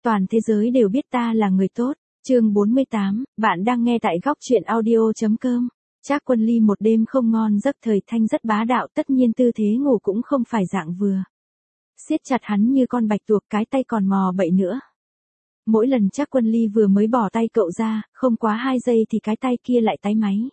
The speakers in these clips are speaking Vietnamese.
toàn thế giới đều biết ta là người tốt. Chương 48, bạn đang nghe tại góc truyện audio.com. Trác Quân Ly một đêm không ngon giấc, Thời Thanh rất bá đạo, tất nhiên tư thế ngủ cũng không phải dạng vừa. Siết chặt hắn như con bạch tuộc, cái tay còn mò bậy nữa. Mỗi lần Trác Quân Ly vừa mới bỏ tay cậu ra, không quá 2 giây thì cái tay kia lại táy máy.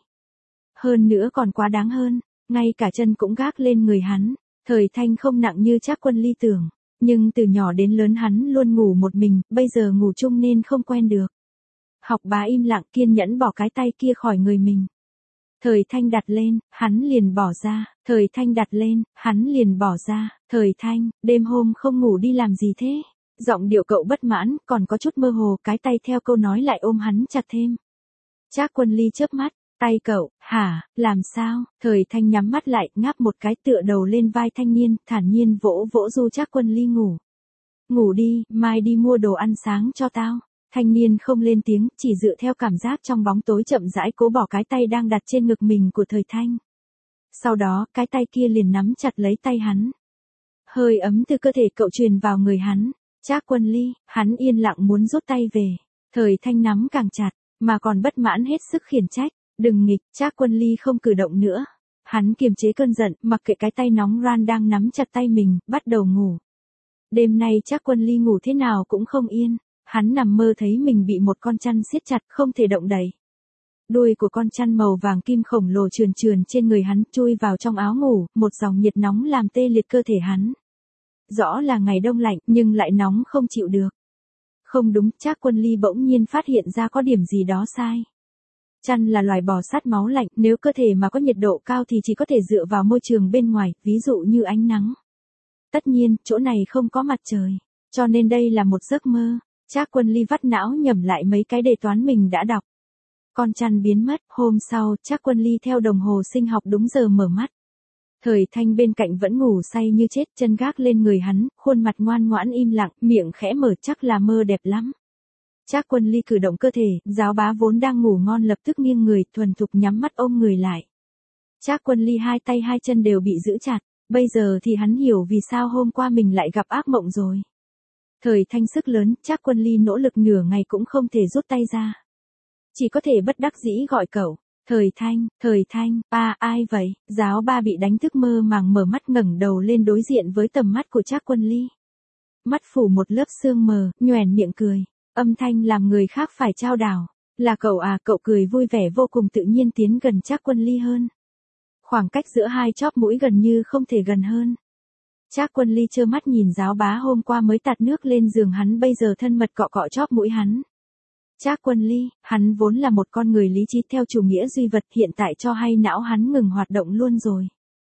Hơn nữa còn quá đáng hơn, ngay cả chân cũng gác lên người hắn. Thời Thanh không nặng như Trác Quân Ly tưởng, nhưng từ nhỏ đến lớn hắn luôn ngủ một mình, bây giờ ngủ chung nên không quen được. Học bá im lặng kiên nhẫn bỏ cái tay kia khỏi người mình. Thời Thanh đặt lên, hắn liền bỏ ra. Thời Thanh đặt lên, hắn liền bỏ ra. Thời Thanh, đêm hôm không ngủ đi làm gì thế? Giọng điệu cậu bất mãn, còn có chút mơ hồ, cái tay theo câu nói lại ôm hắn chặt thêm. Trác Quân Ly chớp mắt, tay cậu, hả, làm sao? Thời Thanh nhắm mắt lại, ngáp một cái tựa đầu lên vai thanh niên, thản nhiên vỗ vỗ du Trác Quân Ly ngủ. Ngủ đi, mai đi mua đồ ăn sáng cho tao. Thanh niên không lên tiếng, chỉ dựa theo cảm giác trong bóng tối chậm rãi cố bỏ cái tay đang đặt trên ngực mình của Thời Thanh. Sau đó, cái tay kia liền nắm chặt lấy tay hắn. Hơi ấm từ cơ thể cậu truyền vào người hắn. Trác Quân Ly, hắn yên lặng muốn rút tay về. Thời Thanh nắm càng chặt, mà còn bất mãn hết sức khiển trách. Đừng nghịch. Trác Quân Ly không cử động nữa. Hắn kiềm chế cơn giận, mặc kệ cái tay nóng ran đang nắm chặt tay mình, bắt đầu ngủ. Đêm nay Trác Quân Ly ngủ thế nào cũng không yên. Hắn nằm mơ thấy mình bị một con chăn siết chặt không thể động đậy. Đuôi của con chăn màu vàng kim khổng lồ trườn trườn trên người hắn, chui vào trong áo ngủ, một dòng nhiệt nóng làm tê liệt cơ thể hắn. Rõ là ngày đông lạnh, nhưng lại nóng không chịu được. Không đúng, Trác Quân Ly bỗng nhiên phát hiện ra có điểm gì đó sai. Chăn là loài bò sát máu lạnh, nếu cơ thể mà có nhiệt độ cao thì chỉ có thể dựa vào môi trường bên ngoài, ví dụ như ánh nắng. Tất nhiên, chỗ này không có mặt trời, cho nên đây là một giấc mơ. Trác Quân Ly vắt não nhẩm lại mấy cái đề toán mình đã đọc. Con chăn biến mất, hôm sau, Trác Quân Ly theo đồng hồ sinh học đúng giờ mở mắt. Thời Thanh bên cạnh vẫn ngủ say như chết, chân gác lên người hắn, khuôn mặt ngoan ngoãn im lặng, miệng khẽ mở, chắc là mơ đẹp lắm. Trác Quân Ly cử động cơ thể, giáo bá vốn đang ngủ ngon lập tức nghiêng người, thuần thục nhắm mắt ôm người lại. Trác Quân Ly hai tay hai chân đều bị giữ chặt, bây giờ thì hắn hiểu vì sao hôm qua mình lại gặp ác mộng rồi. Thời Thanh sức lớn, Trác Quân Ly nỗ lực nửa ngày cũng không thể rút tay ra. Chỉ có thể bất đắc dĩ gọi cậu. Thời Thanh, ba, ai vậy? Giáo ba bị đánh thức mơ màng mở mắt ngẩng đầu lên đối diện với tầm mắt của Trác Quân Ly. Mắt phủ một lớp sương mờ, nhoẻn miệng cười. Âm thanh làm người khác phải chao đảo. Là cậu à? Cậu cười vui vẻ vô cùng tự nhiên tiến gần Trác Quân Ly hơn. Khoảng cách giữa hai chóp mũi gần như không thể gần hơn. Trác Quân Ly trơ mắt nhìn giáo bá hôm qua mới tạt nước lên giường hắn bây giờ thân mật cọ cọ chóp mũi hắn. Trác Quân Ly, hắn vốn là một con người lý trí theo chủ nghĩa duy vật, hiện tại cho hay não hắn ngừng hoạt động luôn rồi.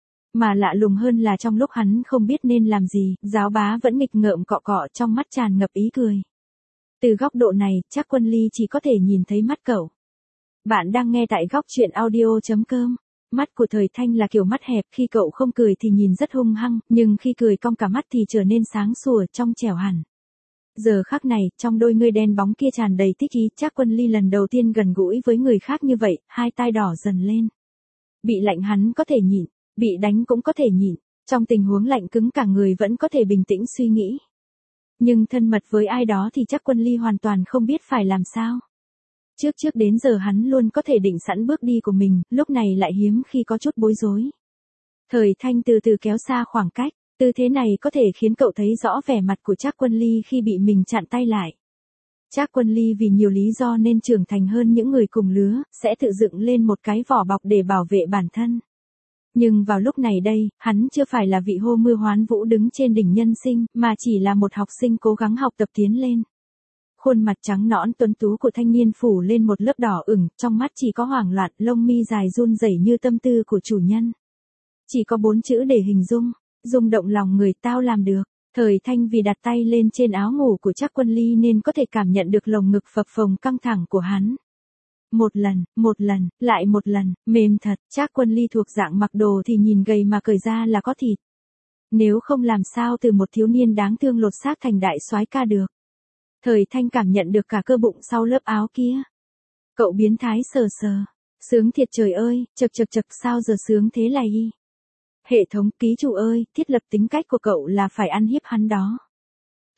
Mà lạ lùng hơn là trong lúc hắn không biết nên làm gì, giáo bá vẫn nghịch ngợm cọ cọ, trong mắt tràn ngập ý cười. Từ góc độ này, Trác Quân Ly chỉ có thể nhìn thấy mắt cậu. Bạn đang nghe tại góc truyện audio.com. Mắt của Thời Thanh là kiểu mắt hẹp, khi cậu không cười thì nhìn rất hung hăng, nhưng khi cười cong cả mắt thì trở nên sáng sủa, trong trẻo hẳn. Giờ khắc này, trong đôi ngươi đen bóng kia tràn đầy thích ý, Trác Quân Ly lần đầu tiên gần gũi với người khác như vậy, hai tai đỏ dần lên. Bị lạnh hắn có thể nhịn, bị đánh cũng có thể nhịn, trong tình huống lạnh cứng cả người vẫn có thể bình tĩnh suy nghĩ. Nhưng thân mật với ai đó thì Trác Quân Ly hoàn toàn không biết phải làm sao. Trước đến giờ hắn luôn có thể định sẵn bước đi của mình, lúc này lại hiếm khi có chút bối rối. Thời Thanh từ từ kéo xa khoảng cách, tư thế này có thể khiến cậu thấy rõ vẻ mặt của Trác Quân Ly khi bị mình chặn tay lại. Trác Quân Ly vì nhiều lý do nên trưởng thành hơn những người cùng lứa, sẽ tự dựng lên một cái vỏ bọc để bảo vệ bản thân. Nhưng vào lúc này đây, hắn chưa phải là vị hô mưa hoán vũ đứng trên đỉnh nhân sinh, mà chỉ là một học sinh cố gắng học tập tiến lên. Khuôn mặt trắng nõn tuấn tú của thanh niên phủ lên một lớp đỏ ửng, trong mắt chỉ có hoảng loạn, lông mi dài run rẩy như tâm tư của chủ nhân. Chỉ có 4 chữ để hình dung, rung động lòng người, tao làm được. Thời Thanh vì đặt tay lên trên áo ngủ của Trác Quân Ly nên có thể cảm nhận được lồng ngực phập phồng căng thẳng của hắn. Một lần, lại một lần, mềm thật. Trác Quân Ly thuộc dạng mặc đồ thì nhìn gầy mà cởi ra là có thịt. Nếu không làm sao từ một thiếu niên đáng thương lột xác thành đại soái ca được. Thời Thanh cảm nhận được cả cơ bụng sau lớp áo kia. Cậu biến thái sờ sờ. Sướng thiệt trời ơi, chật sao giờ sướng thế này y. Hệ thống ký chủ ơi, thiết lập tính cách của cậu là phải ăn hiếp hắn đó.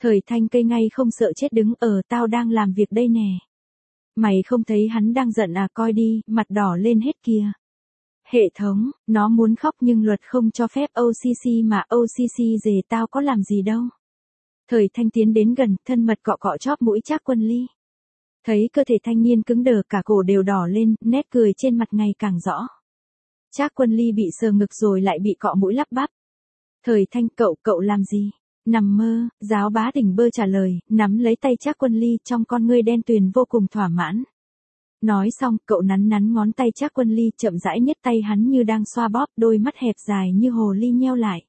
Thời Thanh cây ngay không sợ chết đứng ở, tao đang làm việc đây nè. Mày không thấy hắn đang giận à, coi đi, mặt đỏ lên hết kìa. Hệ thống, nó muốn khóc nhưng luật không cho phép OCC mà OCC dề tao có làm gì đâu. Thời Thanh tiến đến gần, thân mật cọ cọ chóp mũi Trác Quân Ly. Thấy cơ thể thanh niên cứng đờ cả cổ đều đỏ lên, nét cười trên mặt ngày càng rõ. Trác Quân Ly bị sờ ngực rồi lại bị cọ mũi lắp bắp. Thời Thanh, cậu làm gì? Nằm mơ, giáo bá đỉnh bơ trả lời, nắm lấy tay Trác Quân Ly trong con ngươi đen tuyền vô cùng thỏa mãn. Nói xong, cậu nắn ngón tay Trác Quân Ly chậm rãi nhét tay hắn như đang xoa bóp, đôi mắt hẹp dài như hồ ly nheo lại.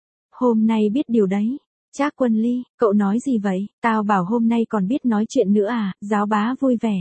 Hôm nay biết điều đấy. Trác Quân Ly, cậu nói gì vậy? Tao bảo hôm nay còn biết nói chuyện nữa à? Giáo bá vui vẻ.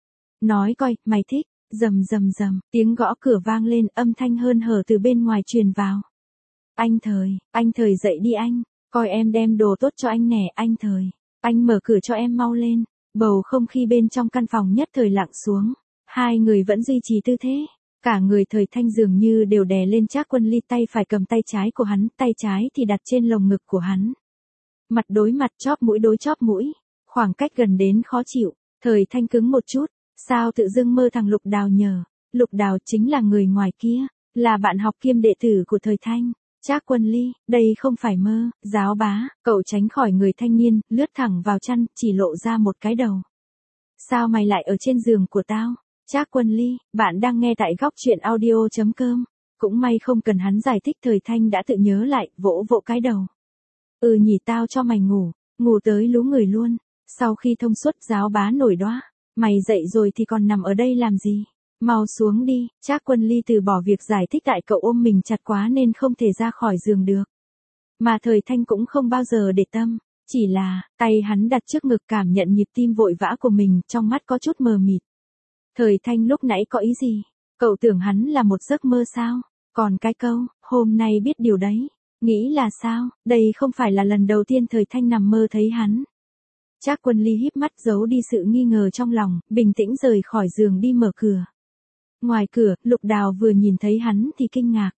Nói coi, mày thích. Rầm, tiếng gõ cửa vang lên, âm thanh hơn hở từ bên ngoài truyền vào. Anh Thời dậy đi anh. Coi em đem đồ tốt cho anh nè, anh Thời. Anh mở cửa cho em mau lên. Bầu không khí bên trong căn phòng nhất thời lặng xuống. Hai người vẫn duy trì tư thế. Cả người Thời Thanh dường như đều đè lên Trác Quân Ly, tay phải cầm tay trái của hắn, tay trái thì đặt trên lồng ngực của hắn. Mặt đối mặt, chóp mũi đối chóp mũi. Khoảng cách gần đến khó chịu. Thời Thanh cứng một chút. Sao tự dưng mơ thằng Lục Đào nhờ? Lục Đào chính là người ngoài kia. Là bạn học kiêm đệ tử của Thời Thanh. Trác Quân Ly, đây không phải mơ. Giáo bá, cậu tránh khỏi người thanh niên, lướt thẳng vào chăn, chỉ lộ ra một cái đầu. Sao mày lại ở trên giường của tao? Trác Quân Ly, bạn đang nghe tại góc truyện audio.com. Cũng may không cần hắn giải thích, Thời Thanh đã tự nhớ lại, vỗ vỗ cái đầu. Nhỉ, tao cho mày ngủ tới lú người luôn. Sau khi thông suốt, giáo bá nổi đoá. Mày dậy rồi thì còn nằm ở đây làm gì? Mau xuống đi. Trác Quân Ly từ bỏ việc giải thích, tại cậu ôm mình chặt quá nên không thể ra khỏi giường được. Mà Thời Thanh cũng không bao giờ để tâm. Chỉ là, tay hắn đặt trước ngực cảm nhận nhịp tim vội vã của mình, trong mắt có chút mờ mịt. Thời Thanh lúc nãy có ý gì? Cậu tưởng hắn là một giấc mơ sao? Còn cái câu, hôm nay biết điều đấy. Nghĩ là sao? Đây không phải là lần đầu tiên Thời Thanh nằm mơ thấy hắn. Trác Quân Ly híp mắt giấu đi sự nghi ngờ trong lòng, bình tĩnh rời khỏi giường đi mở cửa. Ngoài cửa, Lục Đào vừa nhìn thấy hắn thì kinh ngạc.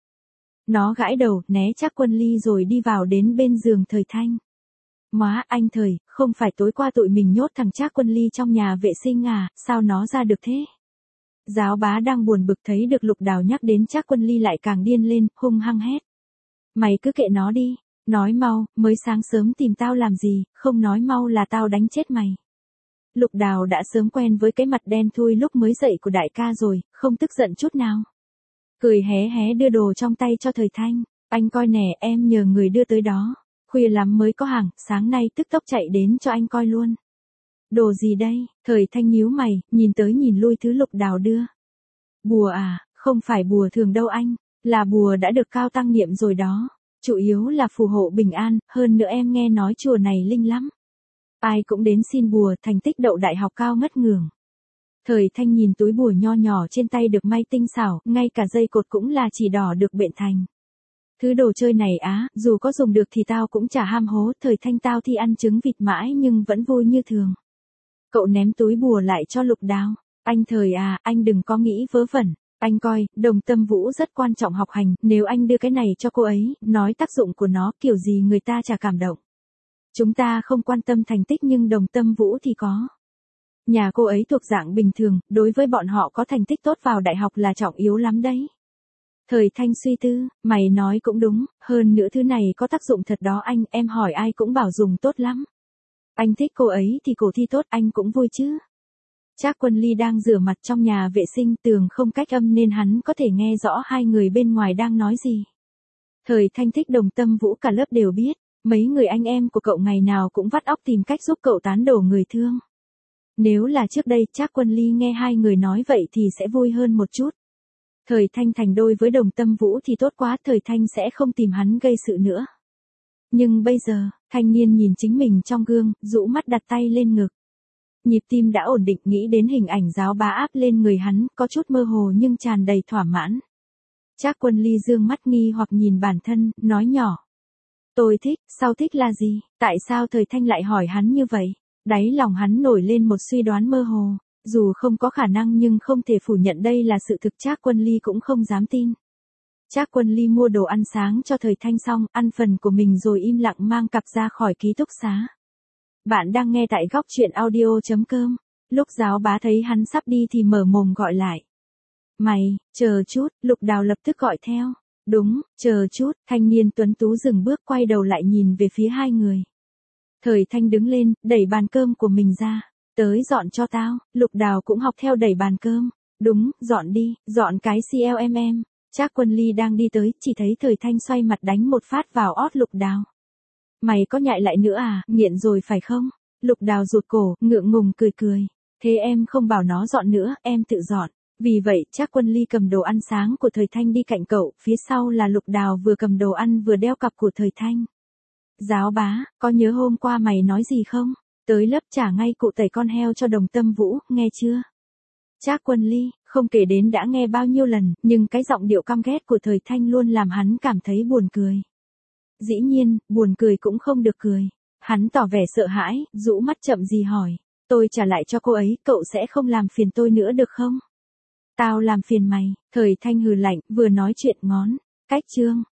Nó gãi đầu, né Trác Quân Ly rồi đi vào đến bên giường Thời Thanh. Móa, anh Thời, không phải tối qua tụi mình nhốt thằng Trác Quân Ly trong nhà vệ sinh à, sao nó ra được thế? Giáo bá đang buồn bực thấy được Lục Đào nhắc đến Trác Quân Ly lại càng điên lên, hung hăng hét. Mày cứ kệ nó đi, nói mau, mới sáng sớm tìm tao làm gì, không nói mau là tao đánh chết mày. Lục Đào đã sớm quen với cái mặt đen thui lúc mới dậy của đại ca rồi, không tức giận chút nào. Cười hé hé đưa đồ trong tay cho Thời Thanh, anh coi nè, em nhờ người đưa tới đó. Khuya lắm mới có hàng, sáng nay tức tốc chạy đến cho anh coi luôn. Đồ gì đây? Thời Thanh nhíu mày, nhìn tới nhìn lui thứ Lục Đào đưa. Bùa à, không phải bùa thường đâu anh, là bùa đã được cao tăng niệm rồi đó. Chủ yếu là phù hộ bình an, hơn nữa em nghe nói chùa này linh lắm. Ai cũng đến xin bùa, thành tích đậu đại học cao ngất ngưởng. Thời Thanh nhìn túi bùa nho nhỏ trên tay được may tinh xảo, ngay cả dây cột cũng là chỉ đỏ được bện thành. Thứ đồ chơi này á, dù có dùng được thì tao cũng chả ham hố, Thời Thanh tao thì ăn trứng vịt mãi nhưng vẫn vui như thường. Cậu ném túi bùa lại cho Lục Đào. Anh Thời à, anh đừng có nghĩ vớ vẩn. Anh coi, Đồng Tâm Vũ rất quan trọng học hành, nếu anh đưa cái này cho cô ấy, nói tác dụng của nó kiểu gì người ta chả cảm động. Chúng ta không quan tâm thành tích nhưng Đồng Tâm Vũ thì có. Nhà cô ấy thuộc dạng bình thường, đối với bọn họ có thành tích tốt vào đại học là trọng yếu lắm đấy. Thời Thanh suy tư, mày nói cũng đúng, hơn nữa thứ này có tác dụng thật đó anh, em hỏi ai cũng bảo dùng tốt lắm. Anh thích cô ấy thì cô thi tốt, anh cũng vui chứ. Trác Quân Ly đang rửa mặt trong nhà vệ sinh, tường không cách âm nên hắn có thể nghe rõ hai người bên ngoài đang nói gì. Thời Thanh thích Đồng Tâm Vũ cả lớp đều biết, mấy người anh em của cậu ngày nào cũng vắt óc tìm cách giúp cậu tán đổ người thương. Nếu là trước đây Trác Quân Ly nghe hai người nói vậy thì sẽ vui hơn một chút. Thời Thanh thành đôi với Đồng Tâm Vũ thì tốt quá, Thời Thanh sẽ không tìm hắn gây sự nữa. Nhưng bây giờ, thanh niên nhìn chính mình trong gương, rũ mắt đặt tay lên ngực. Nhịp tim đã ổn định, nghĩ đến hình ảnh giáo bá áp lên người hắn, có chút mơ hồ nhưng tràn đầy thỏa mãn. Trác Quân Ly dương mắt nghi hoặc nhìn bản thân, nói nhỏ. Tôi thích, sao thích là gì? Tại sao Thời Thanh lại hỏi hắn như vậy? Đáy lòng hắn nổi lên một suy đoán mơ hồ, dù không có khả năng nhưng không thể phủ nhận đây là sự thực. Trác Quân Ly cũng không dám tin. Trác Quân Ly mua đồ ăn sáng cho Thời Thanh xong, ăn phần của mình rồi im lặng mang cặp ra khỏi ký túc xá. Bạn đang nghe tại góc chuyện audio.com. Lúc giáo bá thấy hắn sắp đi thì mở mồm gọi lại. Mày, chờ chút, Lục Đào lập tức gọi theo. Đúng, chờ chút, thanh niên tuấn tú dừng bước quay đầu lại nhìn về phía hai người. Thời Thanh đứng lên, đẩy bàn cơm của mình ra. Tới dọn cho tao, Lục Đào cũng học theo đẩy bàn cơm. Đúng, dọn đi, dọn cái CLMM. Trác Quân Ly đang đi tới, chỉ thấy Thời Thanh xoay mặt đánh một phát vào ót Lục Đào. Mày có nhại lại nữa à, nghiện rồi phải không? Lục Đào rụt cổ, ngượng ngùng cười cười. Thế em không bảo nó dọn nữa, em tự dọn. Vì vậy, Trác Quân Ly cầm đồ ăn sáng của Thời Thanh đi cạnh cậu, phía sau là Lục Đào vừa cầm đồ ăn vừa đeo cặp của Thời Thanh. Giáo bá, có nhớ hôm qua mày nói gì không? Tới lớp trả ngay cụ tẩy con heo cho Đồng Tâm Vũ, nghe chưa? Trác Quân Ly, không kể đến đã nghe bao nhiêu lần, nhưng cái giọng điệu căm ghét của Thời Thanh luôn làm hắn cảm thấy buồn cười. Dĩ nhiên, buồn cười cũng không được cười. Hắn tỏ vẻ sợ hãi, rũ mắt chậm gì hỏi. Tôi trả lại cho cô ấy, cậu sẽ không làm phiền tôi nữa được không? Tao làm phiền mày, Thời Thanh hừ lạnh, vừa nói chuyện ngón. Cách chương.